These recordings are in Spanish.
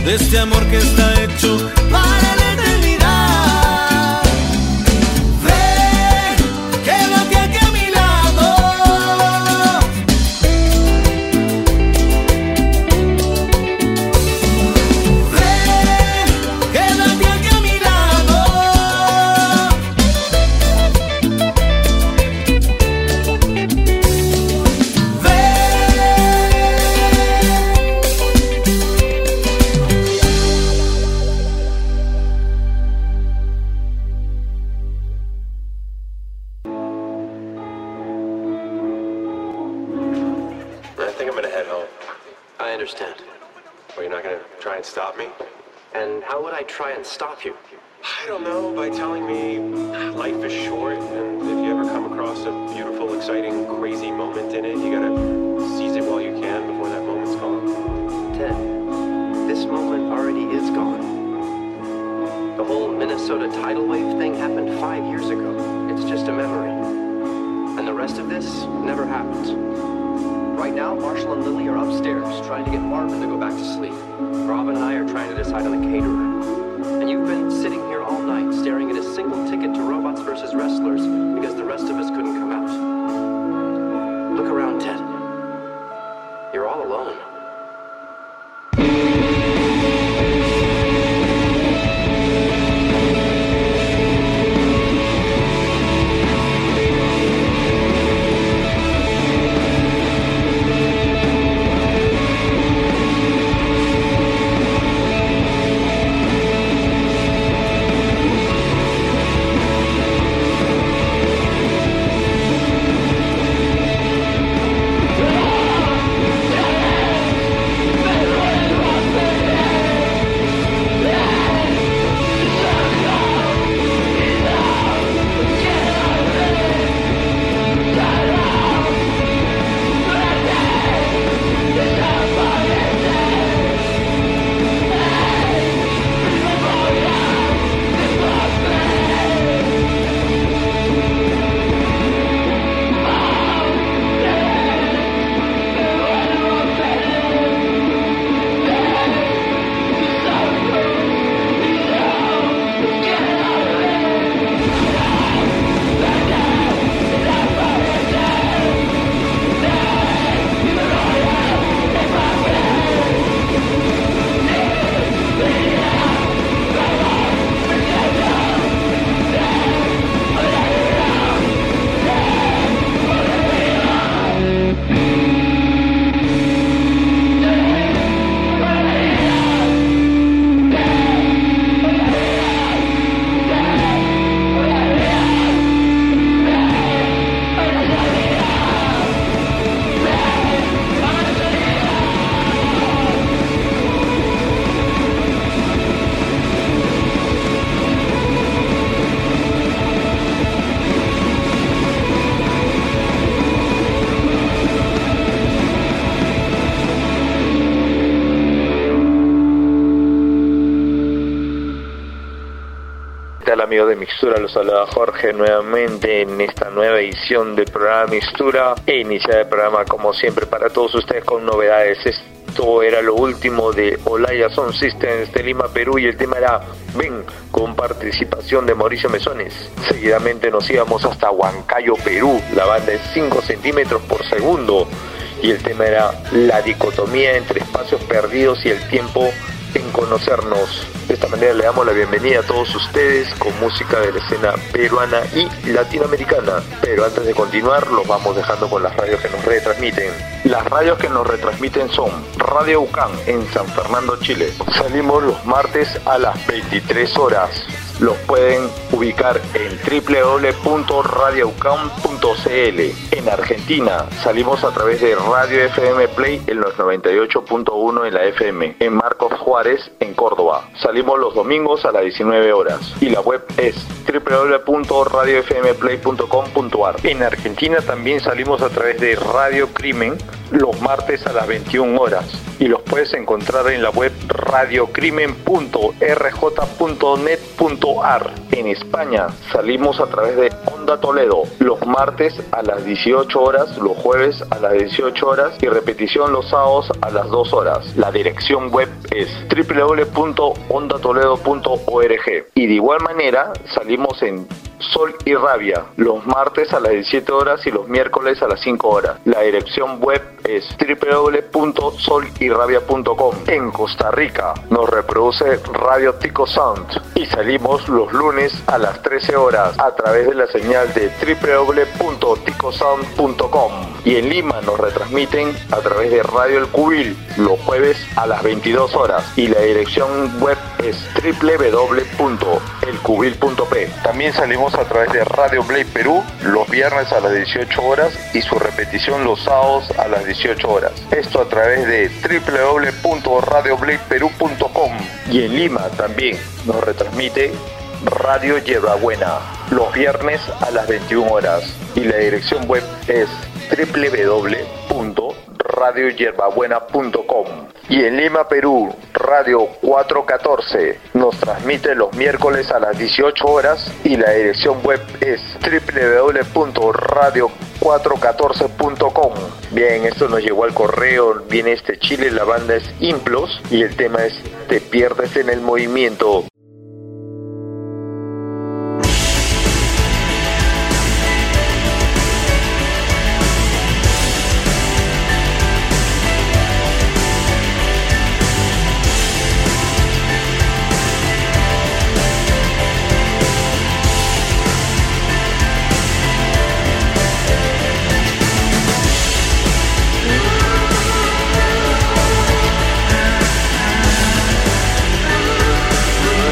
de este amor que está hecho para la eternidad. Ven, quédate aquí a mi lado. Ven, quédate aquí a mi lado. Stop me? And how would I try and stop you? I don't know, by telling me life is short, and if you ever come across a beautiful, exciting, crazy moment in it, you gotta seize it while you can before that moment's gone. Ted, this moment already is gone. The whole Minnesota tidal wave thing happened 5 years ago. It's just a memory. And the rest of this never happened. Right now, Marshall and Lily are upstairs trying to get Marvin to go back to sleep. Robin and I are trying to decide on the caterer. And you've been sitting here all night staring at a single ticket to Robots vs. Wrestlers because the rest of us couldn't come out. Look around, Ted. You're all alone. Amigos de Mixtura, los saluda Jorge nuevamente en esta nueva edición del programa Mixtura e iniciar el programa como siempre para todos ustedes con novedades. Esto era lo último de Olaya Sound Systems de Lima, Perú, y el tema era Ven, con participación de Mauricio Mesones. Seguidamente nos íbamos hasta Huancayo, Perú, la banda es 5 centímetros por segundo y el tema era La dicotomía entre espacios perdidos y el tiempo en conocernos. De esta manera le damos la bienvenida a todos ustedes con música de la escena peruana y latinoamericana. Pero antes de continuar, los vamos dejando con las radios que nos retransmiten. Las radios que nos retransmiten son Radio UCAN en San Fernando, Chile. Salimos los martes a las 23 horas. Los pueden ubicar en www.radioucam.cl. En Argentina salimos a través de Radio FM Play en los 98.1 en la FM. En Marcos Juárez, en Córdoba. Salimos los domingos a las 19 horas. Y la web es www.radiofmplay.com.ar. En Argentina también salimos a través de Radio Crimen los martes a las 21 horas. Y los puedes encontrar en la web radiocrimen.rj.net.ar. En España salimos a través de Onda Onda Toledo, los martes a las 18 horas, los jueves a las 18 horas y repetición los sábados a las 2 horas. La dirección web es www.ondatoledo.org. Y de igual manera salimos en Sol y Rabia, los martes a las 17 horas y los miércoles a las 5 horas. La dirección web es www.solyrabia.com. En Costa Rica nos reproduce Radio Tico Sound y salimos los lunes a las 13 horas a través de la señal de www.ticosound.com. Y en Lima nos retransmiten a través de Radio El Cubil los jueves a las 22 horas y la dirección web es www.elcubil.p. También salimos a través de Radio Blade Perú los viernes a las 18 horas y su repetición los sábados a las 18 horas. Esto a través de www.radiobladeperú.com. Y en Lima también nos retransmite Radio Hierbabuena los viernes a las 21 horas y la dirección web es www.radiohierbabuena.com. Y en Lima, Perú, Radio 414 nos transmite los miércoles a las 18 horas y la dirección web es www.radio414.com. Bien, esto nos llegó al correo, viene Chile, la banda es Implos y el tema es Te pierdes en el movimiento. Te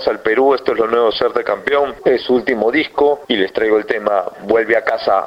vamos al Perú, esto es lo nuevo Ser de Campeón, es su último disco y les traigo el tema Vuelve a casa.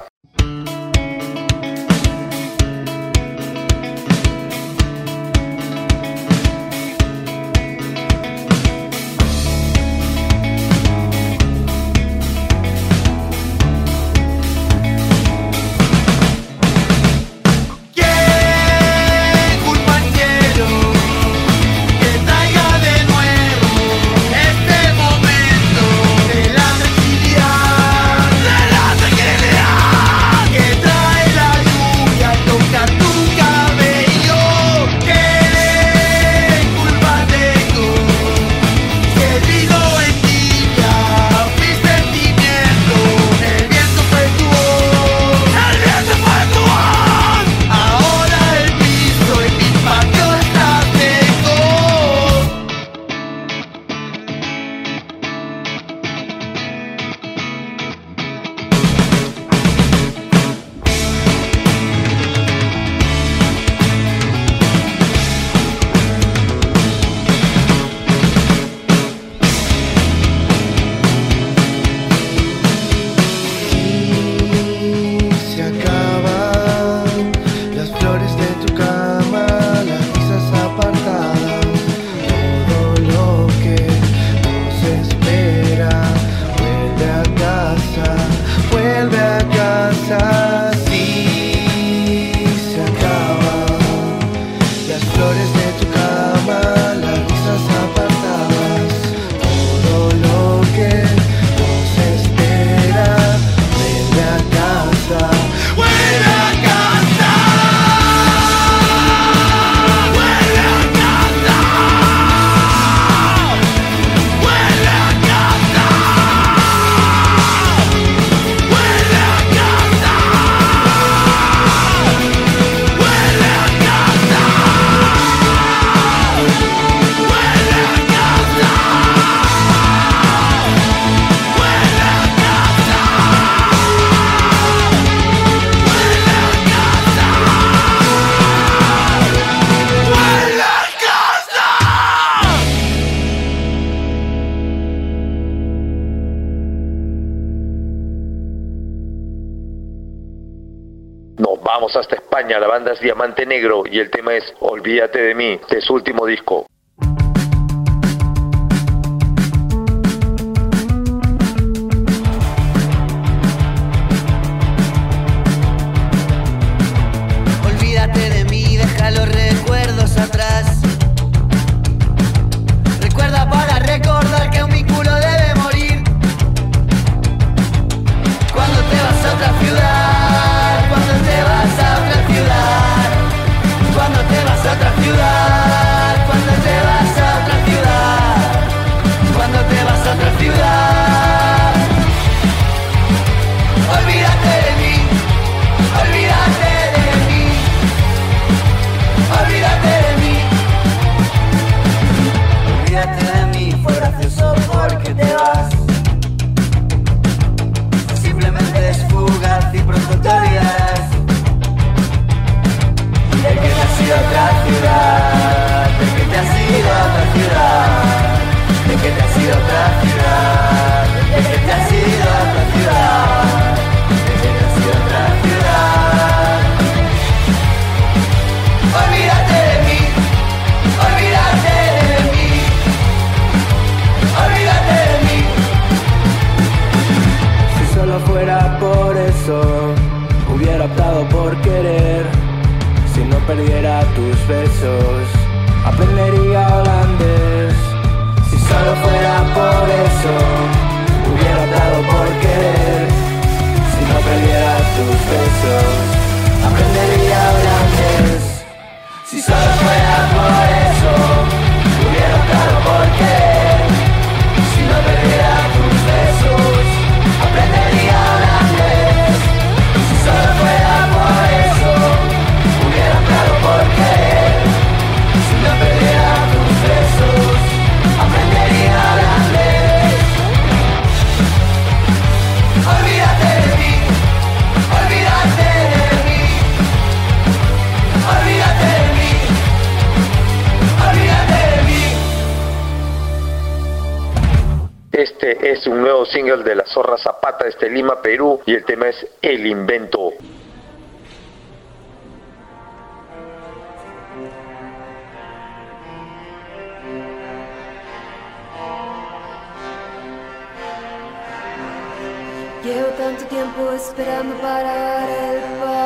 Vamos hasta España, la banda es Diamante Negro y el tema es Olvídate de mí, de su último disco. Olvídate de mí, deja los recuerdos atrás. Recuerda para recordar que un vínculo debe morir. Cuando te vas a otra ciudad, cuando te vas a otra ciudad, cuando te vas a otra ciudad, cuando te vas a otra ciudad, cuando te vas a otra ciudad. Olvídate de mí, olvídate de mí, olvídate de mí. Olvídate de mí, fue gracioso porque te vas. Simplemente es fugaz y pronto te olvidarás de que te has ido a otra ciudad, de que te has ido a otra ciudad, de que te has ido a otra ciudad, de que te has ido a otra ciudad, de que te has ido a otra ciudad. Olvídate de mí, olvídate de mí, olvídate de mí. Si solo fuera por eso, hubiera optado por querer. Si no perdiera tus besos, aprendería holandés. Si solo fuera por eso, hubiera optado por querer. Si no perdiera tus besos, aprendería holandés. Si solo fuera por eso, hubiera optado por querer. Si no perdiera tus besos, aprendería holandés. Si solo fuera por eso, hubiera optado por querer. Si no perdiera tus besos, aprendería holandés. Olvídate de mí, olvídate de mí, olvídate de mí, olvídate de mí. es un nuevo single de la Zorra Zapata desde Lima, Perú, y el tema es El Invento. Llevo tanto tiempo esperando para dar el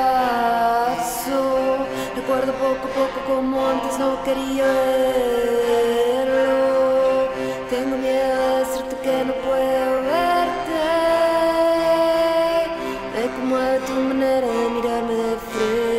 paso. Recuerdo poco a poco como antes no quería verlo. Tengo miedo de decirte que no puedo verte. Me conmueve tu manera de mirarme de frente.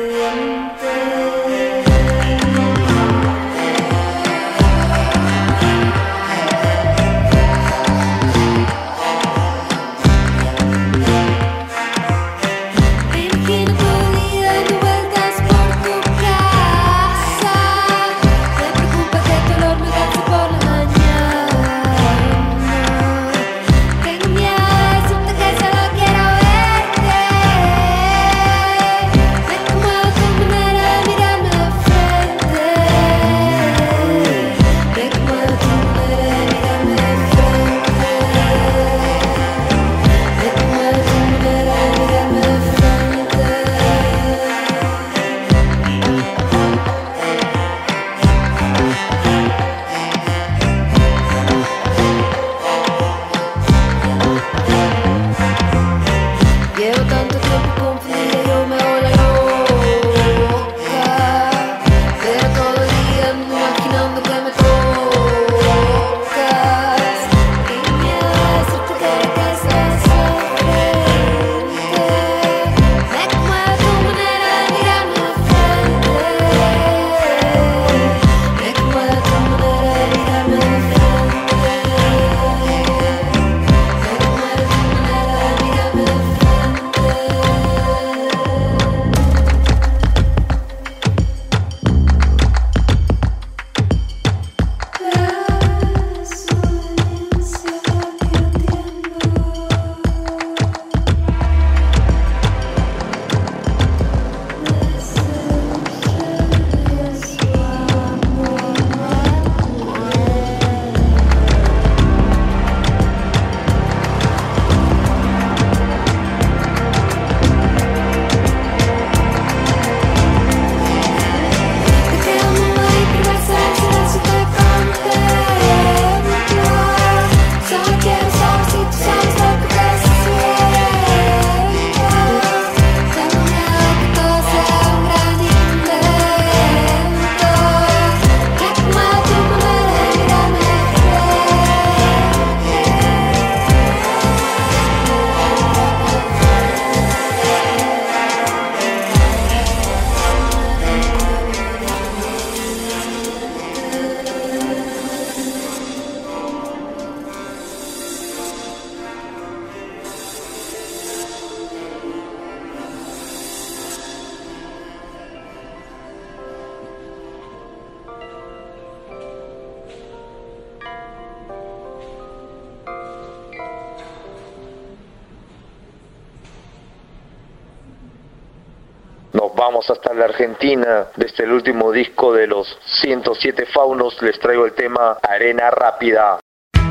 Nos vamos hasta la Argentina. Desde el último disco de los 107 Faunos les traigo el tema Arena Rápida.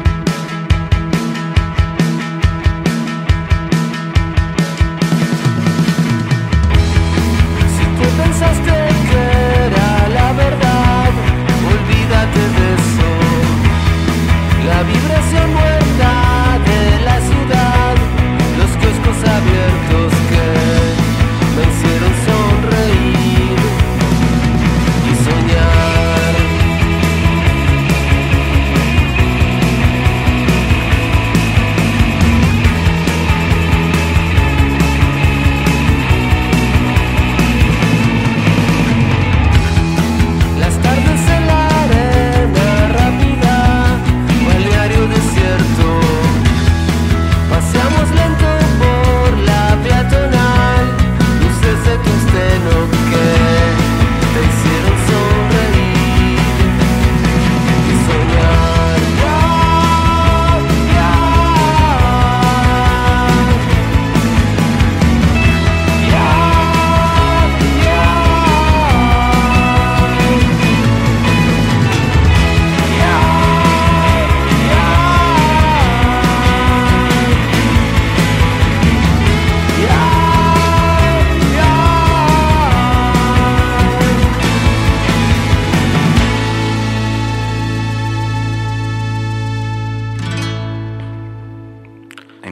Si tú pensaste que era la verdad, olvídate de eso. La vibración muerta de la ciudad, los kioscos abiertos que me hicieron sonreír y soñar.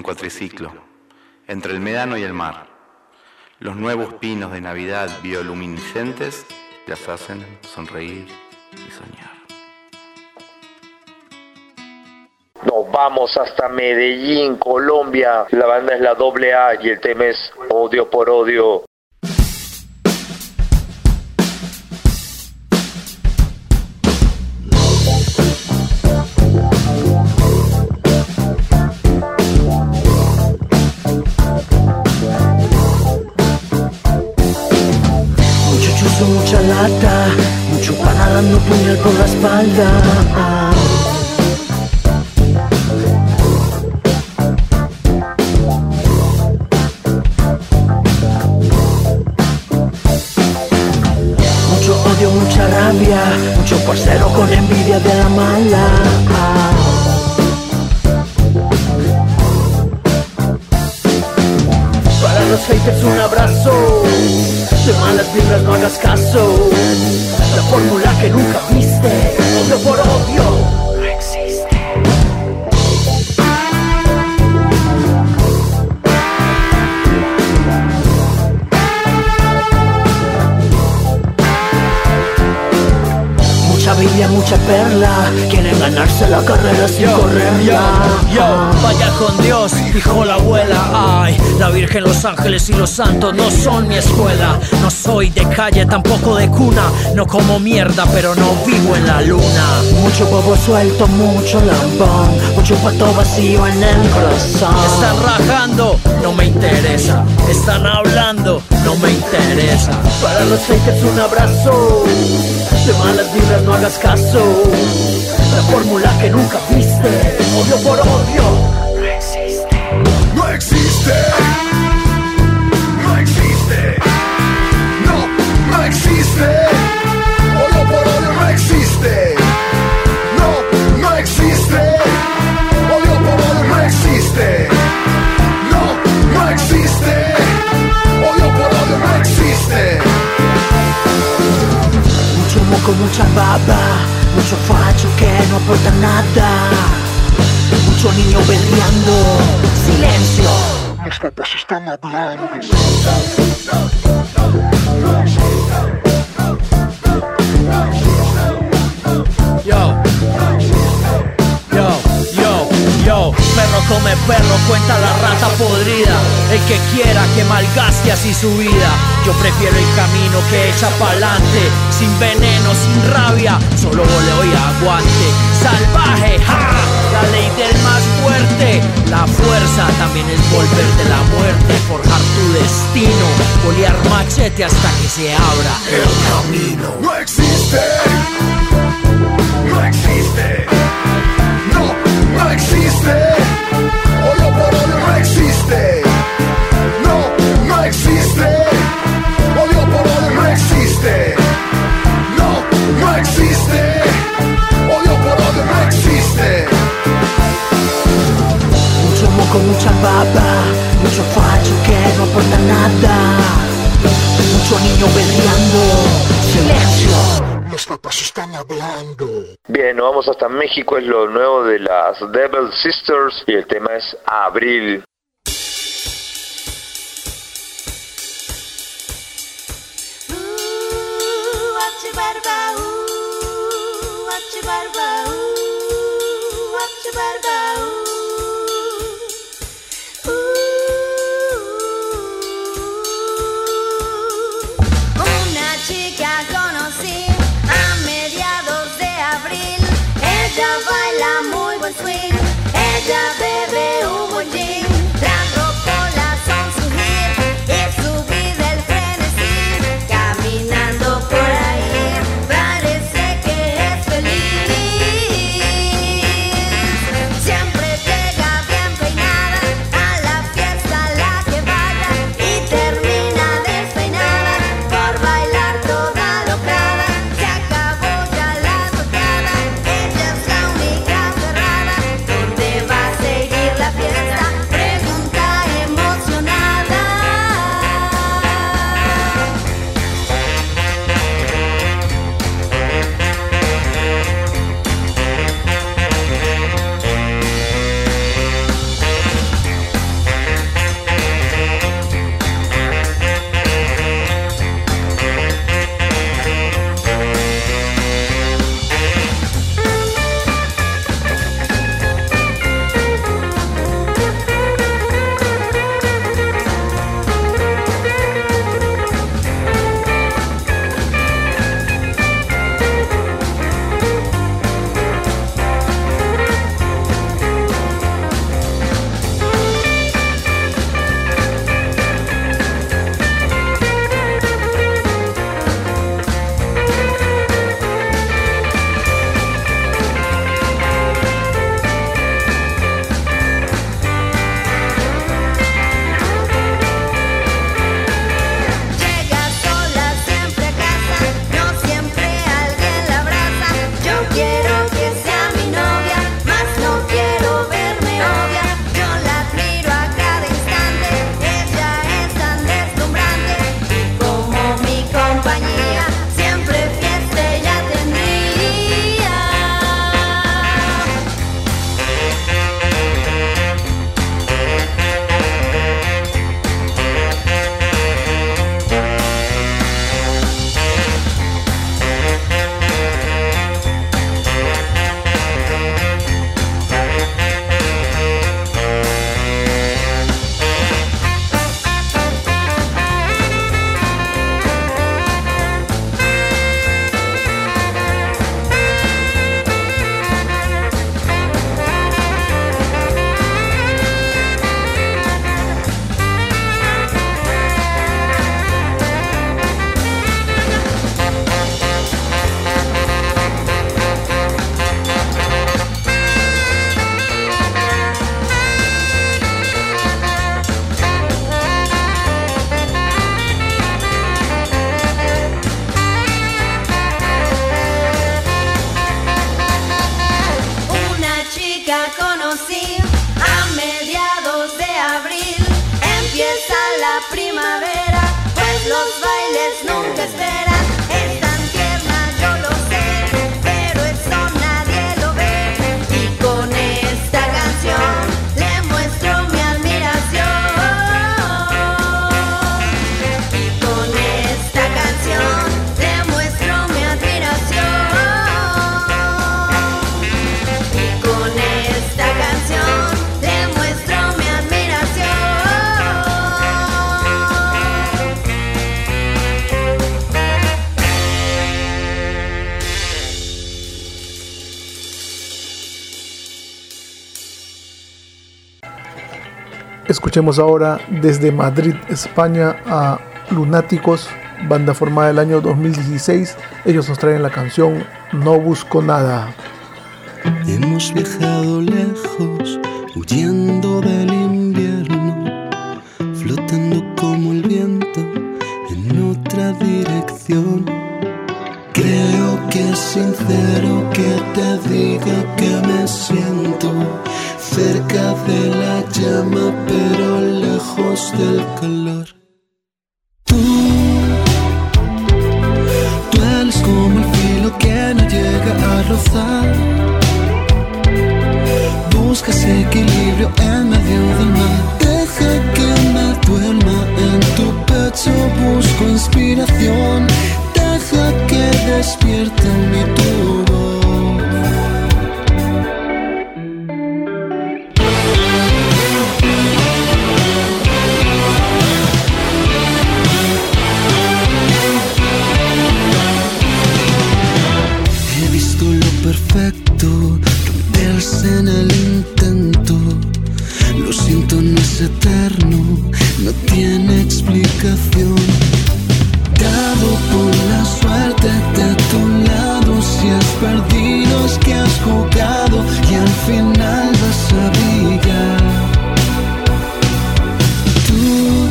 cuatriciclo, entre el médano y el mar. Los nuevos pinos de Navidad bioluminiscentes las hacen sonreír y soñar. Nos vamos hasta Medellín, Colombia. La banda es la AA y el tema es Odio por Odio. Mucha lata, mucho pana dando puñal por la espalda. Mucho odio, mucha rabia, mucho parcero con envidia de la mala. Para los haters un abrazo, de malas vibras no hagas caso. La fórmula que nunca viste, odio por odio, no existe. Mucha Biblia, mucha perla, quieren ganarse la carrera sin correrla. Vaya con Dios, dijo la abuela. Ay, la Virgen, los ángeles y los santos no son mi escuela. No soy de calle, tampoco de cuna. No como mierda, pero no vivo en la luna. Mucho bobo suelto, mucho lambón, mucho pato vacío en el corazón. Están rajando, no me interesa. Están hablando, no me interesa. Para los haters un abrazo, de malas vibras no hagas caso. La fórmula que nunca viste, odio por odio, no existe. No existe. No existe. No, no existe. Odio por odio no existe. No, no existe. Odio por odio no existe. No, no existe. Odio por odio no existe. Mucho moco, mucha baba, mucho facho que no aporta nada. Mucho niño berreando, silencio. Los papás están hablando. Yo, perro come perro, cuenta la rata podrida. El que quiera que malgaste así su vida. Yo prefiero el camino que echa pa'lante, sin veneno, sin rabia, solo voleo y aguante. Salvaje, ¡ja! La ley del más fuerte. La fuerza también es volver de la muerte, forjar tu destino, bolear machete hasta que se abra el camino. No existe. No existe. No, no existe. Odio por odio no existe. No, no existe. Odio por odio no existe. No, no existe. Odio por odio no existe. Mucho moco, mucha baba, mucho facho que no aporta nada. Mucho niño berreando, silencio. Los papás están hablando. Bien, nos vamos hasta México, es lo nuevo de las Devil Sisters y el tema es Abril. Una chica conocí a mediados de abril. Ella baila muy buen swing, ella bebe un buen gin. Escuchemos ahora desde Madrid, España, a Lunáticos, banda formada el año 2016. Ellos nos traen la canción No Busco Nada. Hemos viajado lejos, huyendo del invierno, flotando como el viento en otra dirección. Creo que es sincero que te diga que me siento cerca de la llama, pero lejos del calor. Tú eres como el filo que no llega a rozar. Buscas equilibrio en medio del mar. Deja que me duerma en tu pecho. Busco inspiración. Deja que despierte mi tu voz. He visto lo perfecto romperse en el intento. Lo siento, no es eterno, no tiene explicación. Dado por la suerte de tu lado, si has perdido es que has jugado y al final vas a brillar. Tú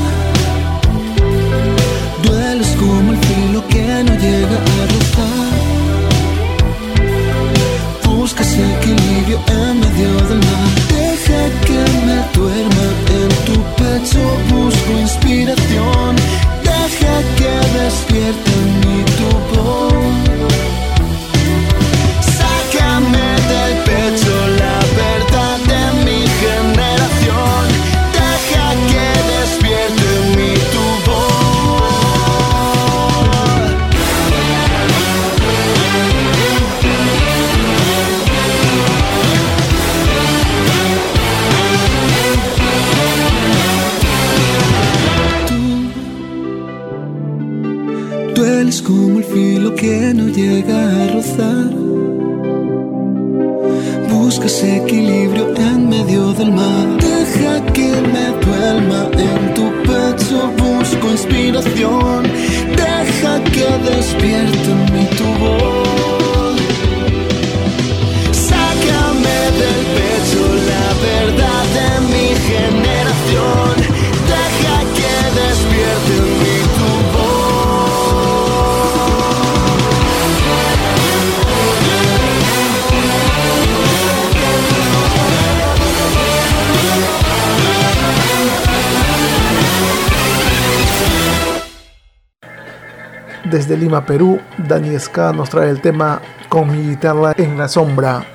dueles como el filo que no llega a rozar. Buscas equilibrio en medio del mar. Deja que me duerma en tu pecho. Busco inspiración. Deja que despierte mi tu voz. Sácame del pecho la verdad de mi generación. Deja que despierte mi tu voz. Dueles como el filo que no llega a rozar. Buscas equilibrio en medio del mar. Deja que me duerma en tu pecho. Busco inspiración. Deja que despierte mi tu voz. Sácame del pecho la verdad de mi generación. Deja que despierte mi tu voz. Desde Lima, Perú, Dani Ska nos trae el tema Con mi guitarra en la sombra.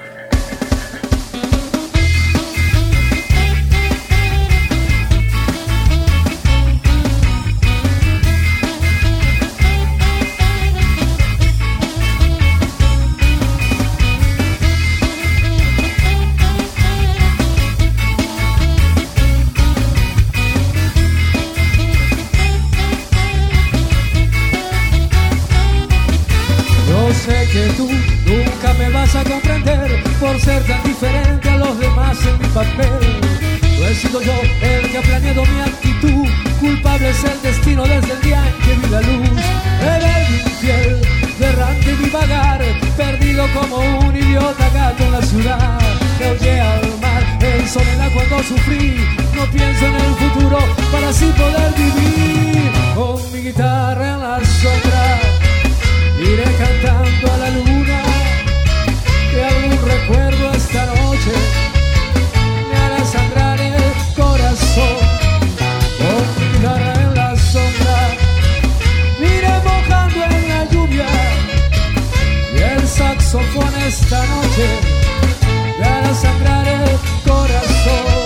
Sé que tú nunca me vas a comprender por ser tan diferente a los demás en mi papel. No he sido yo el que ha planeado mi actitud. Culpable es el destino desde el día en que vi la luz. Eres infiel, errante y divagar, perdido como un idiota gato en la ciudad. Que huye al mar en soledad cuando sufrí. No pienso en el futuro para así poder vivir. Con mi guitarra en la sombra iré cantando a la luna, que algún recuerdo esta noche me hará sangrar el corazón. Con mi guitarra en la sombra iré mojando en la lluvia, y el saxofón esta noche me hará sangrar el corazón.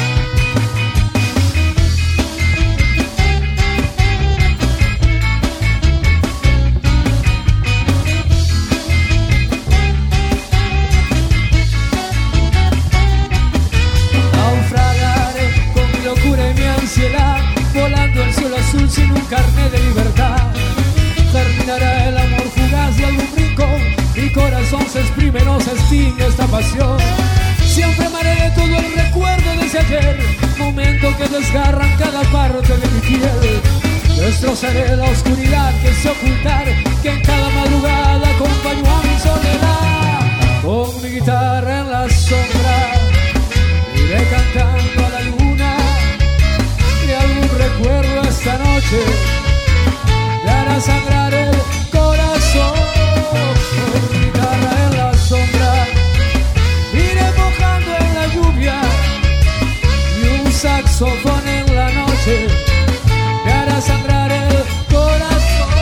Volando el cielo azul sin un carnet de libertad. Terminará el amor fugaz de algún rincón. Mi corazón se exprime, no se extingue esta pasión. Siempre amaré todo el recuerdo de ese ayer, momento que Cruzaré la oscuridad que sé ocultar, que en cada madrugada acompañó a mi soledad. Con mi guitarra en la sombra iré cantando a la luna, y algún recuerdo esta noche me hará sangrar el corazón. Con mi guitarra en la sombra iré mojando en la lluvia, y un saxofón en la noche me hará sangrar el corazón.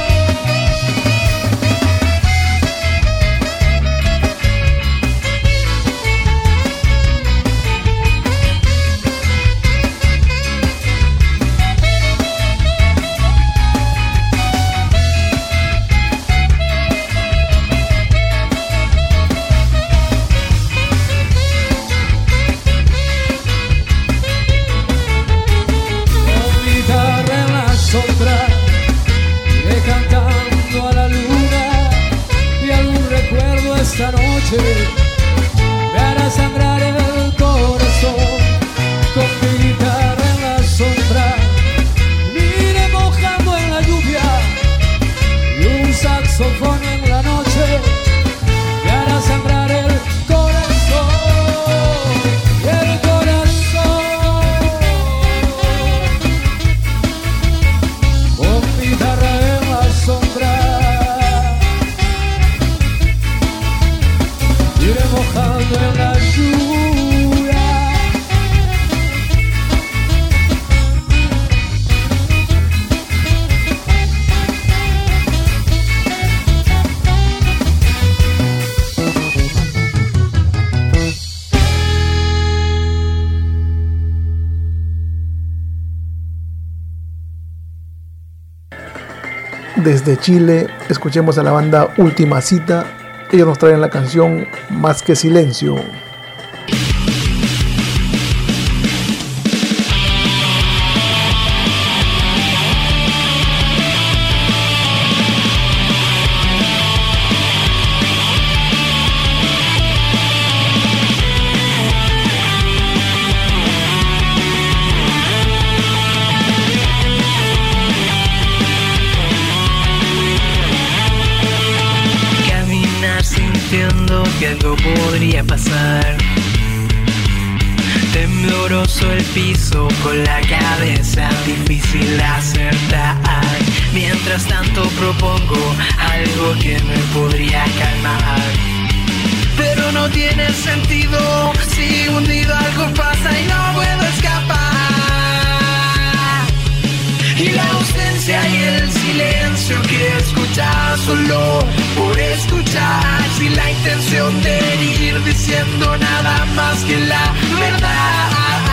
Iré cantando a la luna, y algún recuerdo esta noche me hará sangrar el corazón. Con mi guitarra en la sombra iré mojando en la lluvia, y un saxofón en la noche me hará sangrar el corazón. El corazón. Con mi guitarra en la sombra iré mojando en la lluvia. Desde Chile, escuchemos a la banda Última Cita. Ellos nos traen la canción Más que Silencio. Sintiendo que algo podría pasar, tembloroso el piso con la cabeza, difícil acertar. Mientras tanto propongo algo que me podría calmar, pero no tiene sentido si hundido algo pasa y no puedo escapar. Y la ausencia y el silencio que escuchas solo por escuchar, sin la intención de ir diciendo nada más que la verdad.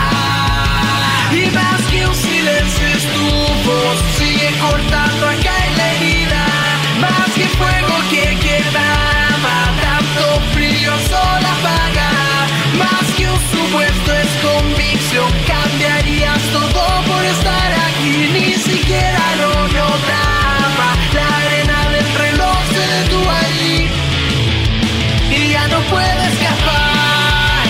Y más que un silencio es tu voz, sigue cortando acá en la herida. Más que fuego que quemaba, tanto frío solo apaga. Más que un supuesto es convicción, cambiarías todo por estar aquí. Ni siquiera lo notaba, la arena del reloj se detuvo allí y ya no puedo escapar.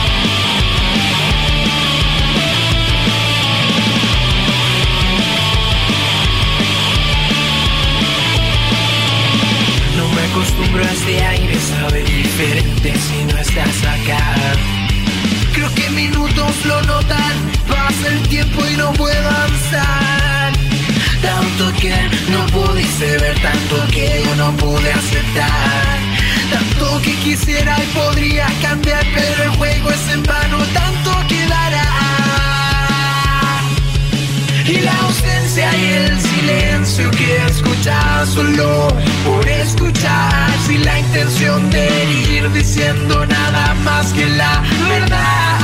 No me acostumbro a este aire, sabe diferente si no estás acá. Creo que minutos lo notan, pasa el tiempo y no puedo avanzar. Tanto que no pudiste ver, tanto que yo no pude aceptar. Tanto que quisiera y podría cambiar, pero el juego es en vano, tanto quedará. Y la ausencia y el silencio que escuchas solo por escuchar, sin la intención de ir diciendo nada más que la verdad.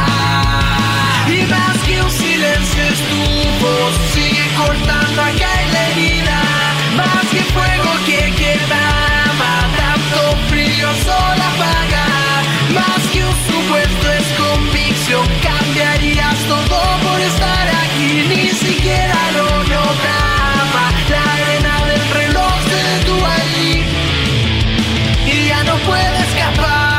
Y más que un silencio es tu voz, sigue cortando acá en la herida. Más que fuego que quemaba, tanto frío solo apaga. Más que un supuesto es convicción, cambiarías todo por estar aquí. Ni siquiera lo notaba, la arena del reloj se detuvo allí y ya no puedo escapar.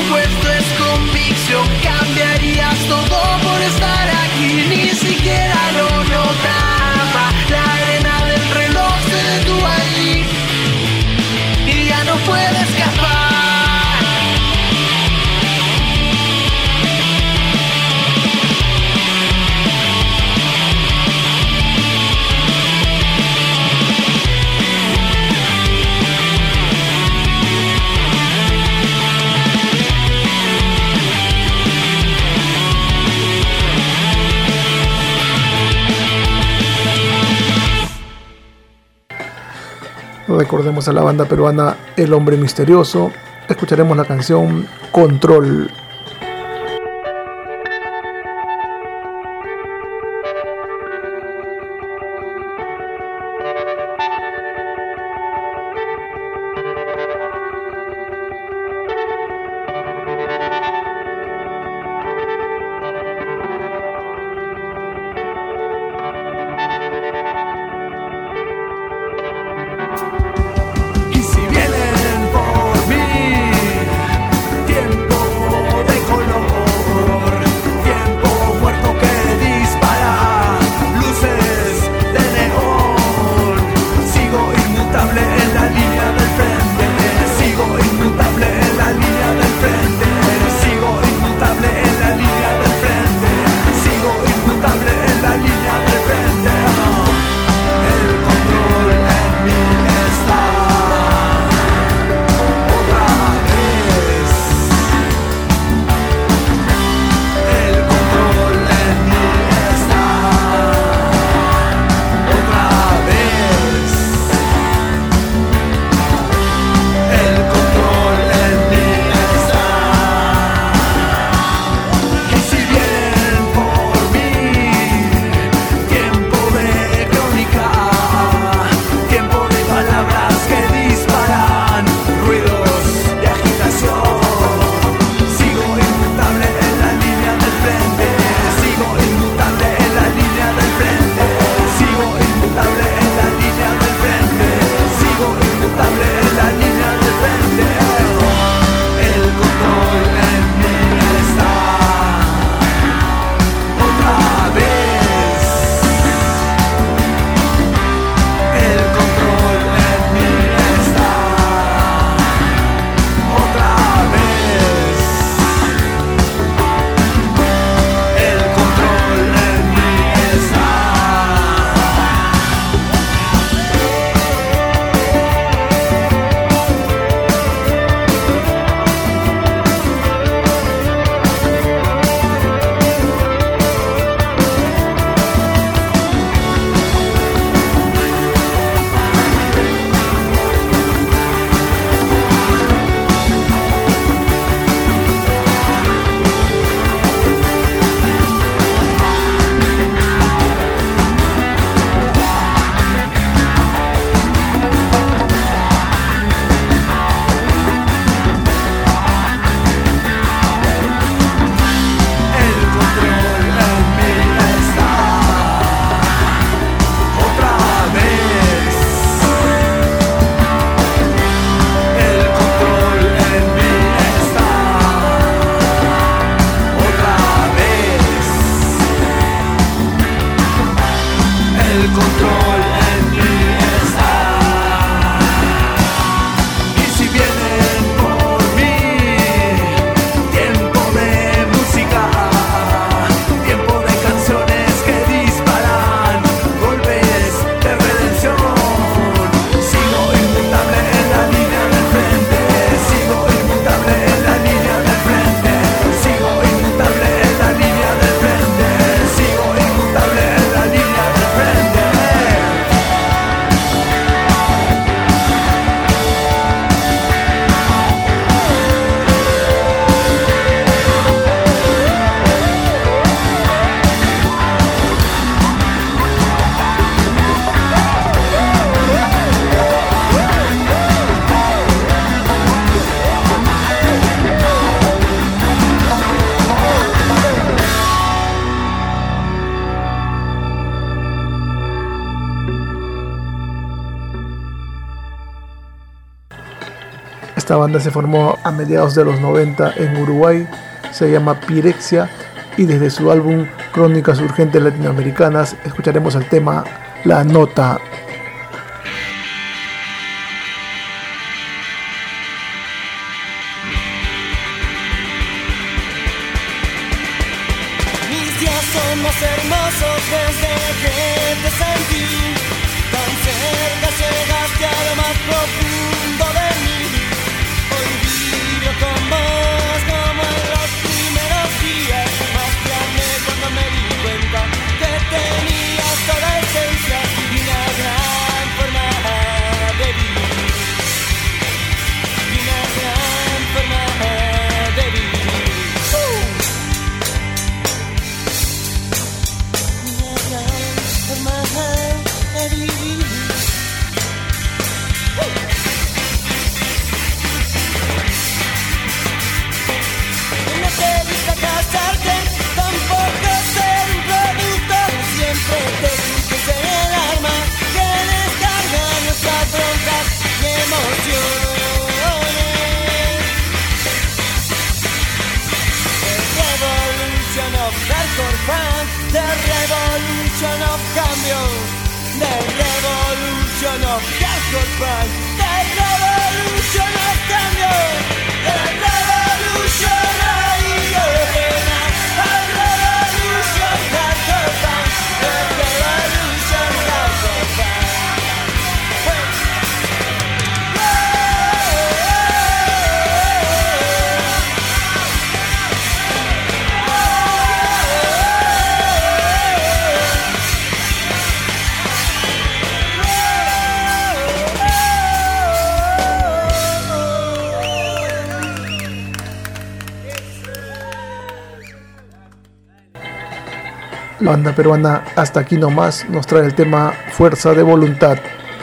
puesto es convicción. Cambiarías todo por estar aquí, ni siquiera lo notaba. La arena del reloj se detuvo allí y ya no puede escapar. Recordemos a la banda peruana El Hombre Misterioso. Escucharemos la canción Control. Y si vienen por mí, tiempo de color, tiempo muerto que dispara luces de neón. Sigo inmutable en la línea del frente, sigo inmutable en la línea del frente, sigo inmutable en la línea del frente, sigo inmutable en la línea del frente. El control en mí está. Otra vez. El control en mí está. Otra vez. El control en mí está. Y si vienen por mí, tiempo de crónica, tiempo de palabras que disparan ruidos de agitación. Sigo inmutable en la línea del frente, sigo inmutable en la línea del frente, sigo inmutable en la línea del frente, sigo inmutable en la línea del frente. El control en mí está. Otra vez. El control en mí está. Otra vez. El control en mí está. El control en mí está. Otra vez. El control en mí está. Otra vez. El control en mí está. Y si vienen por mí, tiempo de música, tiempo de canciones que disparan golpes de redención. Sigo inmutable en la línea del frente, sigo inmutable en la línea del frente, sigo inmutable en la línea del frente, sigo inmutable en la línea del frente. Esta banda se formó a mediados de los 90 en Uruguay, se llama Pirexia, y desde su álbum Crónicas Urgentes Latinoamericanas escucharemos el tema La Nota. Mis días son más hermosos desde que te sentí. Tan cerca llegaste a lo más profundo de mí. Hoy vivo con vos como en los primeros días. Más te amé cuando me di cuenta que tenías toda esencia y una gran forma de vivir. Y una gran forma de vivir. Una gran forma de vivir. No te gusta casarte, tampoco ser un producto. Siempre te fuiste en el alma que descarga nuestras broncas y emociones. The revolution of hardcore punk, the revolution of cambio, the revolution of hardcore punk, the revolution of cambio, the revolution of La banda peruana Hasta Aquí Nomás nos trae el tema Fuerza de Voluntad.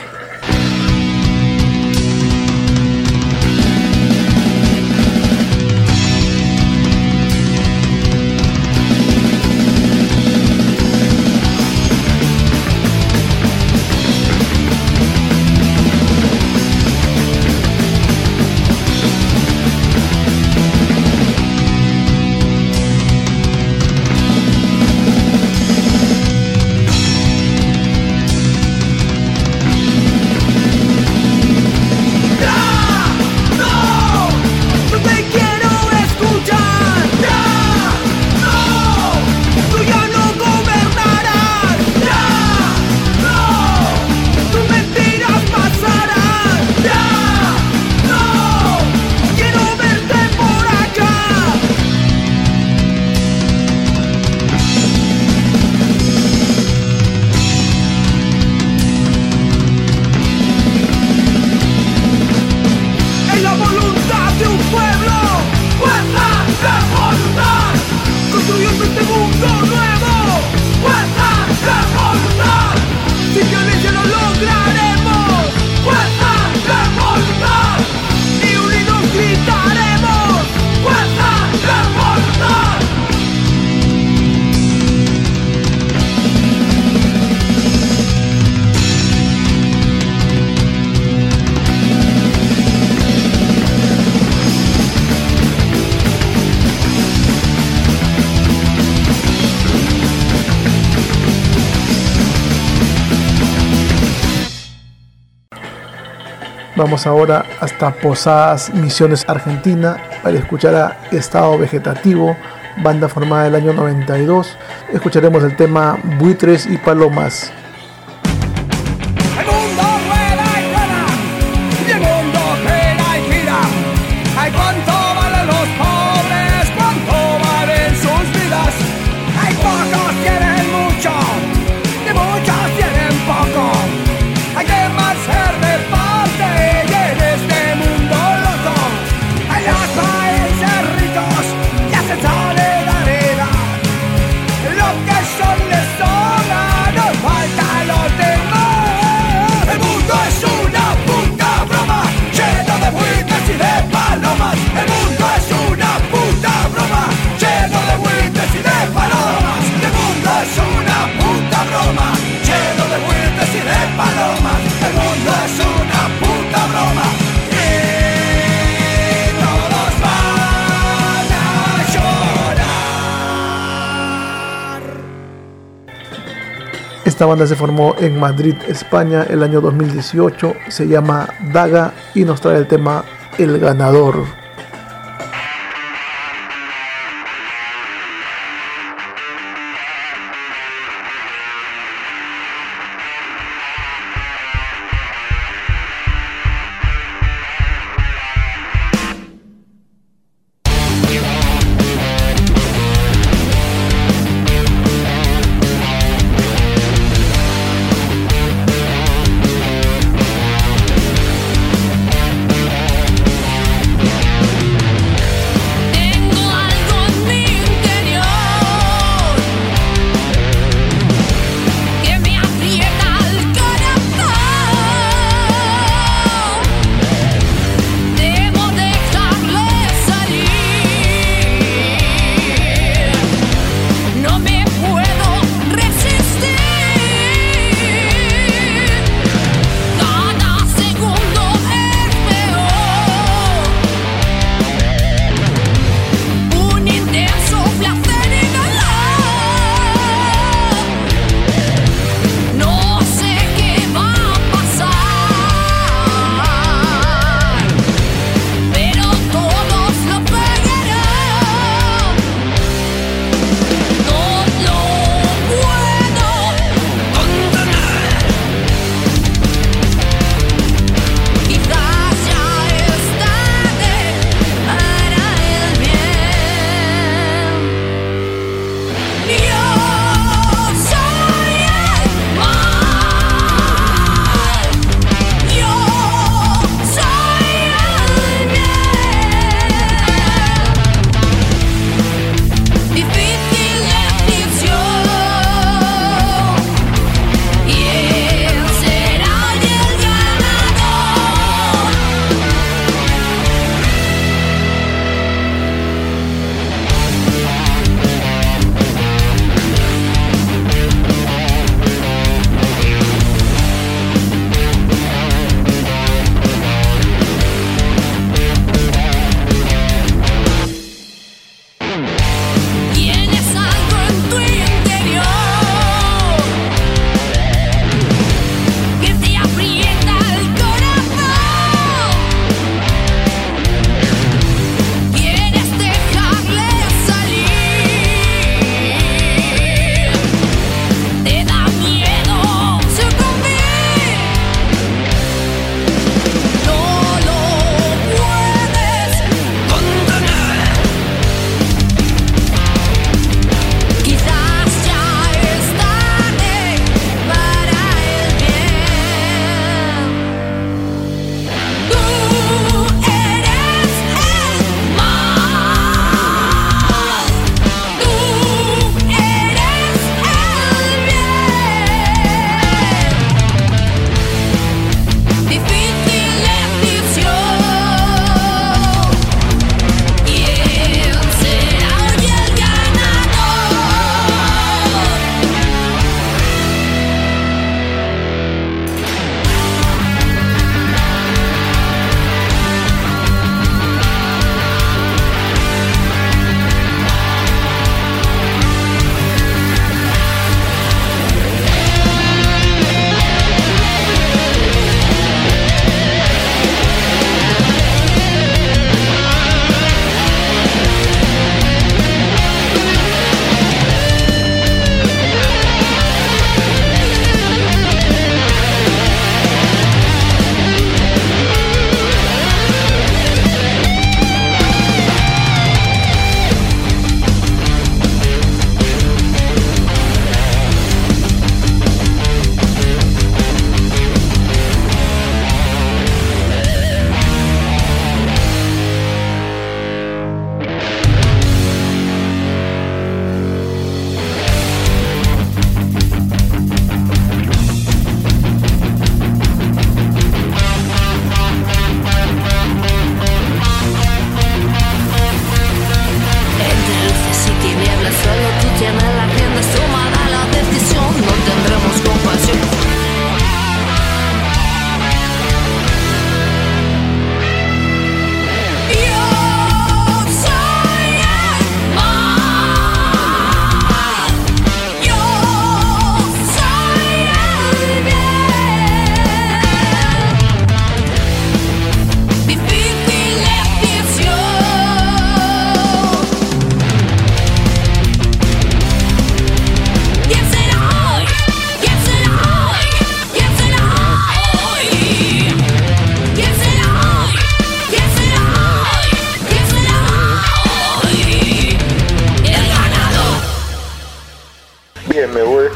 Vamos ahora hasta Posadas Misiones, Argentina, para escuchar a Estado Vegetativo, banda formada el año 92. Escucharemos el tema Buitres y Palomas. El mundo rueda y rueda, y el mundo gira y gira. Ay, cuánto valen los pobres, cuánto valen sus vidas. Hay pocos tienen mucho, y muchos tienen poco. Hay que más ser de parte y en este mundo loco. Hay los países ricos que hacen solidaridad. Lo que son les sobra, nos falta Esta banda se formó en Madrid, España, el año 2018. Se llama Daga y nos trae el tema El Ganador.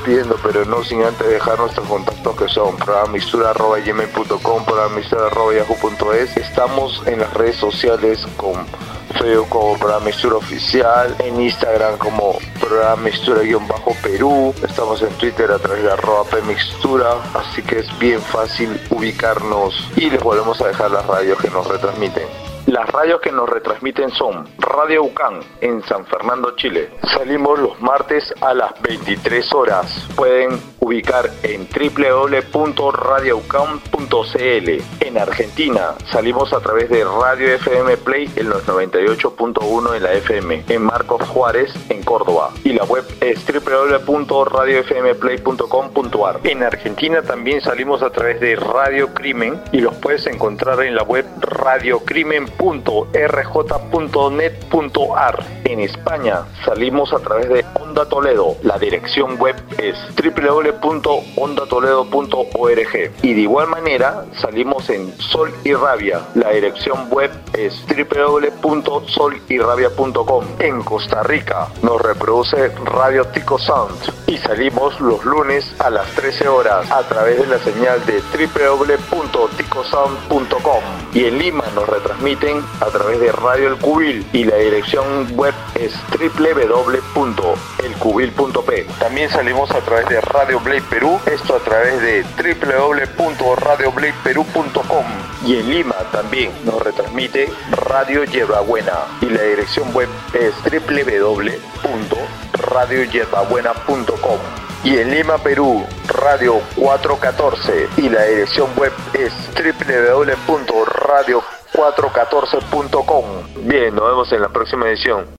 despidiendo, pero no sin antes dejar nuestros contactos, que son programamistura@gmail.com, programamistura@yahoo.es. Estamos en las redes sociales con Facebook como Programa Mistura Oficial, en Instagram como Programa Mistura-Perú, estamos en Twitter a través de @pmixtura, así que es bien fácil ubicarnos y les volvemos a dejar las radios que nos retransmiten. Las radios que nos retransmiten son Radio UCAN en San Fernando, Chile. Salimos los martes a las 23 horas. Pueden ubicar en www.radioucan.cl. En Argentina salimos a través de Radio FM Play en los 98.1 en la FM, en Marcos Juárez, en Córdoba. Y la web es www.radiofmplay.com.ar. En Argentina también salimos a través de Radio Crimen y los puedes encontrar en la web radiocrimen.rj.net.ar. En España salimos a través de Onda Toledo. La dirección web es www.ondatoledo.org. Y de igual manera salimos en Sol y Rabia. La dirección web es www.solyrabia.com. En Costa Rica nos reproduce Radio Tico Sound y salimos los lunes a las 13 horas a través de la señal de www.ticosound.com. Y en Lima nos retransmiten a través de Radio El Cubil y la dirección web es www.elcubil.p. También salimos a través de Radio Blade Perú, esto a través de www.radiobladeperú.com. Y en Lima también nos retransmite Radio Yerbabuena y la dirección web es www.radioyerbabuena.com. Y en Lima, Perú, Radio 414 y la dirección web es www.radio414.com. Bien, nos vemos en la próxima edición.